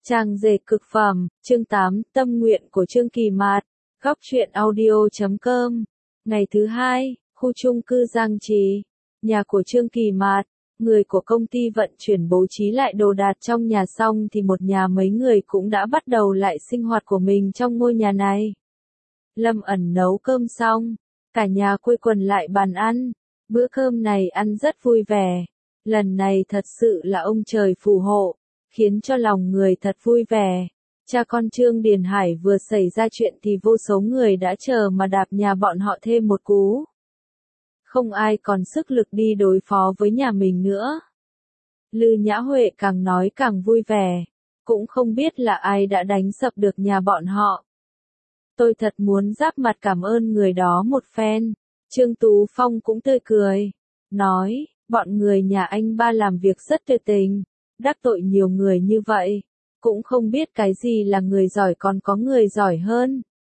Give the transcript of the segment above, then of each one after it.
Trang dệt cực phẩm, chương 8, tâm nguyện của Trương Kỳ Mạt, góc truyện audio.com. Ngày thứ hai, khu chung cư Giang Trì, nhà của Trương Kỳ Mạt, người của công ty vận chuyển bố trí lại đồ đạc trong nhà xong thì một nhà mấy người cũng đã bắt đầu lại sinh hoạt của mình trong ngôi nhà này. Lâm ẩn nấu cơm xong, cả nhà quây quần lại bàn ăn, bữa cơm này ăn rất vui vẻ. Lần này thật sự là ông trời phù hộ, khiến cho lòng người thật vui vẻ. Cha con Trương Điền Hải vừa xảy ra chuyện thì vô số người đã chờ mà đạp nhà bọn họ thêm một cú. Không ai còn sức lực đi đối phó với nhà mình nữa. Lư Nhã Huệ càng nói càng vui vẻ, cũng không biết là ai đã đánh sập được nhà bọn họ. Tôi thật muốn giáp mặt cảm ơn người đó một phen. Trương Tú Phong cũng tươi cười, nói, bọn người nhà anh ba làm việc rất tuyệt tình, đắc tội nhiều người như vậy, cũng không biết cái gì là người giỏi còn có người giỏi hơn.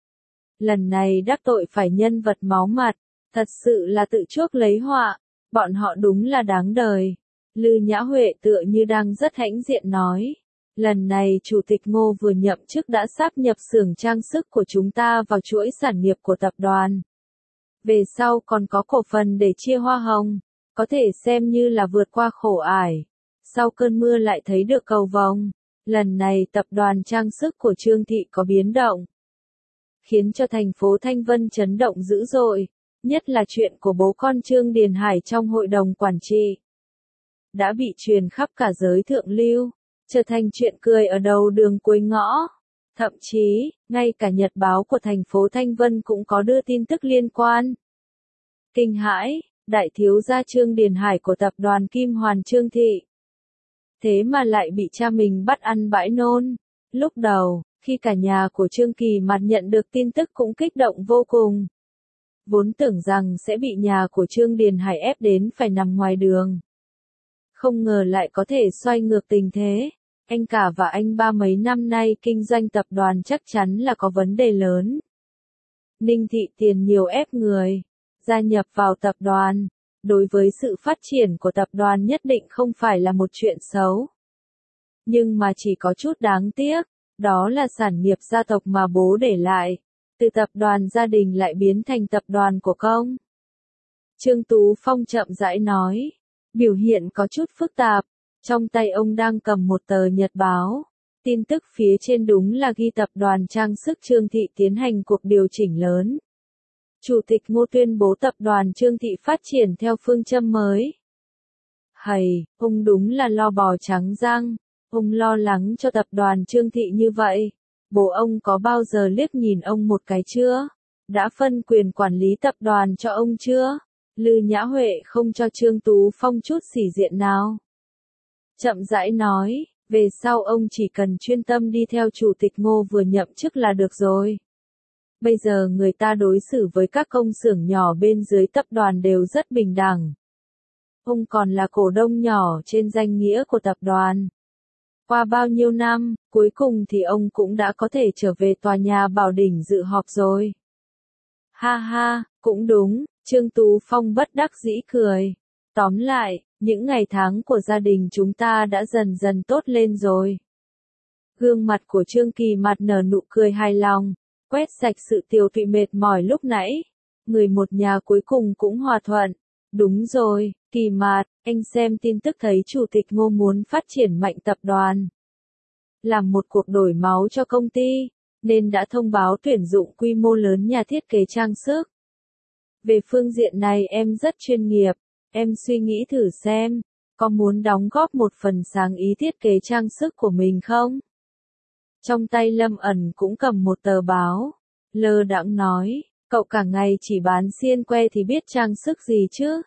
Lần này đắc tội phải nhân vật máu mặt, thật sự là tự chuốc lấy họa, bọn họ đúng là đáng đời. Lư Nhã Huệ tựa như đang rất hãnh diện nói, lần này Chủ tịch Ngô vừa nhậm chức đã sáp nhập xưởng trang sức của chúng ta vào chuỗi sản nghiệp của tập đoàn. Về sau còn có cổ phần để chia hoa hồng, có thể xem như là vượt qua khổ ải. Sau cơn mưa lại thấy được cầu vồng, lần này tập đoàn trang sức của Trương Thị có biến động, khiến cho thành phố Thanh Vân chấn động dữ dội, nhất là chuyện của bố con Trương Điền Hải trong hội đồng quản trị. Đã bị truyền khắp cả giới thượng lưu, trở thành chuyện cười ở đầu đường cuối ngõ. Thậm chí, ngay cả nhật báo của thành phố Thanh Vân cũng có đưa tin tức liên quan. Kinh hãi, đại thiếu gia Trương Điền Hải của tập đoàn Kim Hoàn Trương Thị. Thế mà lại bị cha mình bắt ăn bãi nôn. Lúc đầu, khi cả nhà của Trương Kỳ Mạt nhận được tin tức cũng kích động vô cùng. Vốn tưởng rằng sẽ bị nhà của Trương Điền Hải ép đến phải nằm ngoài đường. Không ngờ lại có thể xoay ngược tình thế. Anh cả và anh ba mấy năm nay kinh doanh tập đoàn chắc chắn là có vấn đề lớn. Ninh Thị tiền nhiều ép người, gia nhập vào tập đoàn, đối với sự phát triển của tập đoàn nhất định không phải là một chuyện xấu. Nhưng mà chỉ có chút đáng tiếc, đó là sản nghiệp gia tộc mà bố để lại, từ tập đoàn gia đình lại biến thành tập đoàn của công. Trương Tú Phong chậm rãi nói, biểu hiện có chút phức tạp, trong tay ông đang cầm một tờ nhật báo. Tin tức phía trên đúng là ghi tập đoàn trang sức Trương Thị tiến hành cuộc điều chỉnh lớn. Chủ tịch Ngô tuyên bố tập đoàn Trương Thị phát triển theo phương châm mới. Hầy, ông đúng là lo bò trắng răng, ông lo lắng cho tập đoàn Trương Thị như vậy. Bố ông có bao giờ liếc nhìn ông một cái chưa? Đã phân quyền quản lý tập đoàn cho ông chưa? Lư Nhã Huệ không cho Trương Tú Phong chút xỉ diện nào. Chậm rãi nói, về sau ông chỉ cần chuyên tâm đi theo Chủ tịch Ngô vừa nhậm chức là được rồi. Bây giờ người ta đối xử với các công xưởng nhỏ bên dưới tập đoàn đều rất bình đẳng. Ông còn là cổ đông nhỏ trên danh nghĩa của tập đoàn. Qua bao nhiêu năm, cuối cùng thì ông cũng đã có thể trở về tòa nhà Bảo Đỉnh dự họp rồi. Ha ha, cũng đúng, Trương Tú Phong bất đắc dĩ cười. Tóm lại, những ngày tháng của gia đình chúng ta đã dần dần tốt lên rồi. Gương mặt của Trương Kỳ Mạt nở nụ cười hài lòng, quét sạch sự tiều tụy mệt mỏi lúc nãy. Người một nhà cuối cùng cũng hòa thuận. Đúng rồi, Kỳ Mạt, anh xem tin tức thấy Chủ tịch Ngô muốn phát triển mạnh tập đoàn. Làm một cuộc đổi máu cho công ty, nên đã thông báo tuyển dụng quy mô lớn nhà thiết kế trang sức. Về phương diện này em rất chuyên nghiệp, em suy nghĩ thử xem, có muốn đóng góp một phần sáng ý thiết kế trang sức của mình không? Trong tay Lâm ẩn cũng cầm một tờ báo, lơ đãng nói, cậu cả ngày chỉ bán xiên que thì biết trang sức gì chứ?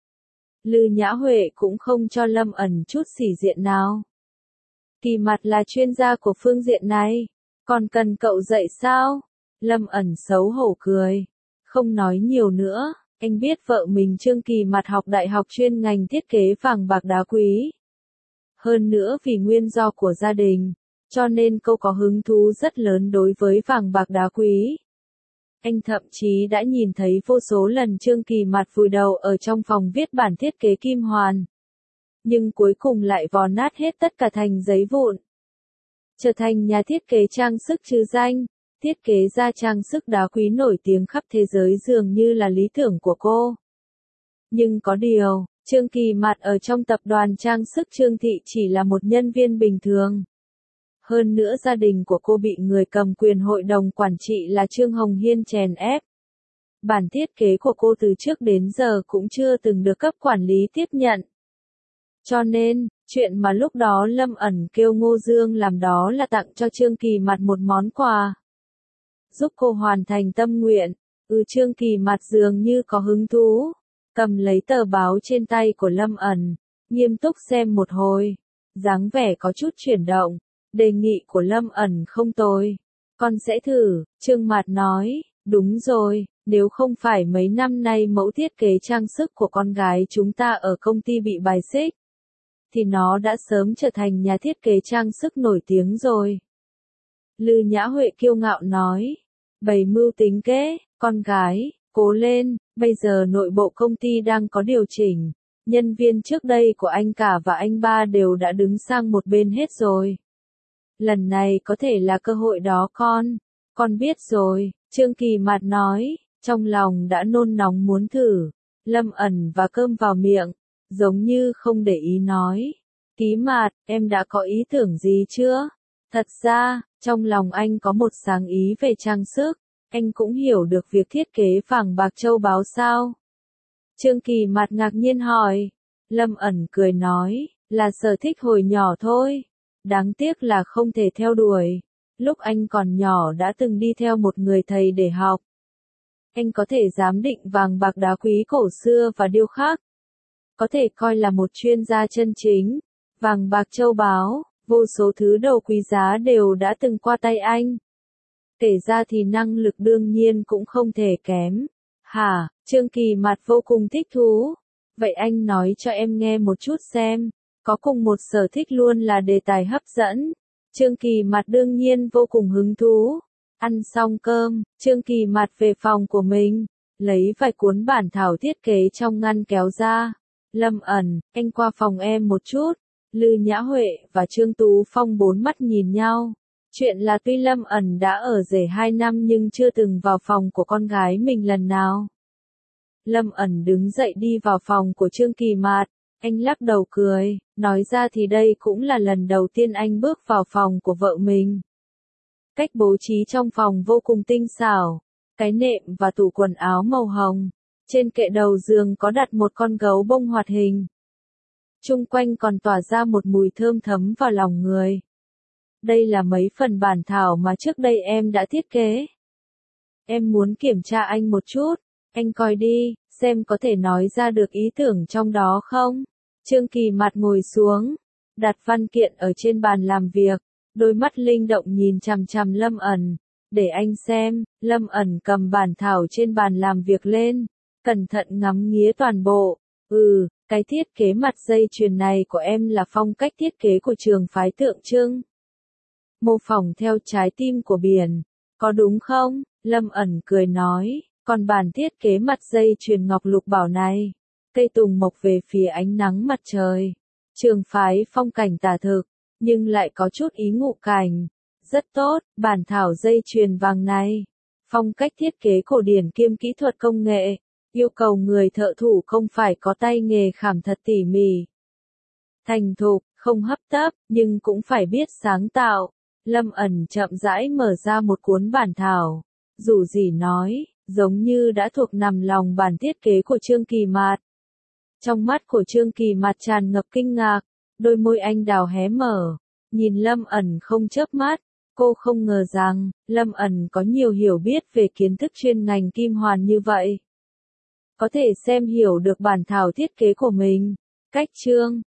Lư Nhã Huệ cũng không cho Lâm ẩn chút xỉ diện nào. Kỳ Mạt là chuyên gia của phương diện này, còn cần cậu dạy sao? Lâm ẩn xấu hổ cười, không nói nhiều nữa. Anh biết vợ mình Trương Kỳ Mạt học đại học chuyên ngành thiết kế vàng bạc đá quý. Hơn nữa vì nguyên do của gia đình, cho nên cô có hứng thú rất lớn đối với vàng bạc đá quý. Anh thậm chí đã nhìn thấy vô số lần Trương Kỳ Mạt vùi đầu ở trong phòng viết bản thiết kế kim hoàn. Nhưng cuối cùng lại vò nát hết tất cả thành giấy vụn. trở thành nhà thiết kế trang sức trứ danh, thiết kế ra trang sức đá quý nổi tiếng khắp thế giới dường như là lý tưởng của cô. Nhưng có điều, Trương Kỳ Mạt ở trong tập đoàn trang sức Trương Thị chỉ là một nhân viên bình thường. Hơn nữa gia đình của cô bị người cầm quyền hội đồng quản trị là Trương Hồng Hiên chèn ép. Bản thiết kế của cô từ trước đến giờ cũng chưa từng được cấp quản lý tiếp nhận. Cho nên, chuyện mà lúc đó Lâm Ẩn kêu Ngô Dương làm đó là tặng cho Trương Kỳ Mạt một món quà. Giúp cô hoàn thành tâm nguyện. Trương Kỳ Mạt dường như có hứng thú. Cầm lấy tờ báo trên tay của Lâm Ẩn, nghiêm túc xem một hồi. Dáng vẻ có chút chuyển động. Đề nghị của Lâm Ẩn không tồi. Con sẽ thử, Trương Mạt nói. Đúng rồi, nếu không phải mấy năm nay mẫu thiết kế trang sức của con gái chúng ta ở công ty bị bài xích, thì nó đã sớm trở thành nhà thiết kế trang sức nổi tiếng rồi. Lư Nhã Huệ kiêu ngạo nói. Bày mưu tính kế, con gái, cố lên, bây giờ nội bộ công ty đang có điều chỉnh. Nhân viên trước đây của anh cả và anh ba đều đã đứng sang một bên hết rồi. Lần này có thể là cơ hội đó con biết rồi, Trương Kỳ Mạt nói, trong lòng đã nôn nóng muốn thử. Lâm Ẩn và cơm vào miệng, giống như không để ý nói. Kỳ Mạt, em đã có ý tưởng gì chưa? Thật ra, trong lòng anh có một sáng ý về trang sức, anh cũng hiểu được việc thiết kế vàng bạc châu báu sao? Trương Kỳ Mạt ngạc nhiên hỏi. Lâm Ẩn cười nói, là sở thích hồi nhỏ thôi. Đáng tiếc là không thể theo đuổi. Lúc anh còn nhỏ đã từng đi theo một người thầy để học. Anh có thể giám định vàng bạc đá quý cổ xưa và điêu khắc. Có thể coi là một chuyên gia chân chính. Vàng bạc châu báu, vô số thứ đồ quý giá đều đã từng qua tay anh. Kể ra thì năng lực đương nhiên cũng không thể kém. Hả, Trương Kỳ Mạt vô cùng thích thú. Vậy anh nói cho em nghe một chút xem. Có cùng một sở thích luôn là đề tài hấp dẫn. Trương Kỳ Mạt đương nhiên vô cùng hứng thú. Ăn xong cơm, Trương Kỳ Mạt về phòng của mình, lấy vài cuốn bản thảo thiết kế trong ngăn kéo ra. Lâm Ẩn, anh qua phòng em một chút. Lư Nhã Huệ và Trương Tú Phong bốn mắt nhìn nhau. Chuyện là tuy Lâm Ẩn đã ở rể 2 năm nhưng chưa từng vào phòng của con gái mình lần nào. Lâm Ẩn đứng dậy đi vào phòng của Trương Kỳ Mạt. Anh lắc đầu cười, nói ra thì đây cũng là lần đầu tiên anh bước vào phòng của vợ mình. Cách bố trí trong phòng vô cùng tinh xảo. Cái nệm và tủ quần áo màu hồng. Trên kệ đầu giường có đặt một con gấu bông hoạt hình. Chung quanh còn tỏa ra một mùi thơm thấm vào lòng người. Đây là mấy phần bản thảo mà trước đây em đã thiết kế. Em muốn kiểm tra anh một chút. Anh coi đi, xem có thể nói ra được ý tưởng trong đó không? Trương Kỳ Mạt ngồi xuống, đặt văn kiện ở trên bàn làm việc, đôi mắt linh động nhìn chằm chằm Lâm Ẩn. Để anh xem. Lâm Ẩn cầm bản thảo trên bàn làm việc lên, cẩn thận ngắm nghía toàn bộ. Cái thiết kế mặt dây chuyền này của em là phong cách thiết kế của trường phái Tượng Trưng. Mô phỏng theo trái tim của biển, có đúng không? Lâm Ẩn cười nói, còn bản thiết kế mặt dây chuyền ngọc lục bảo này, cây tùng mọc về phía ánh nắng mặt trời. Trường phái phong cảnh tả thực, nhưng lại có chút ý ngụ cảnh. Rất tốt, bản thảo dây chuyền vàng này. Phong cách thiết kế cổ điển kiêm kỹ thuật công nghệ. Yêu cầu người thợ thủ công phải có tay nghề khảm thật tỉ mỉ. Thành thục, không hấp tấp, nhưng cũng phải biết sáng tạo. Lâm Ẩn chậm rãi mở ra một cuốn bản thảo. Dù gì nói, giống như đã thuộc nằm lòng bản thiết kế của Trương Kỳ Mạt. Trong mắt của Trương Kỳ Mạt tràn ngập kinh ngạc, đôi môi anh đào hé mở, nhìn Lâm Ẩn không chớp mắt. Cô không ngờ rằng, Lâm Ẩn có nhiều hiểu biết về kiến thức chuyên ngành kim hoàn như vậy. Có thể xem hiểu được bản thảo thiết kế của mình. Cách chương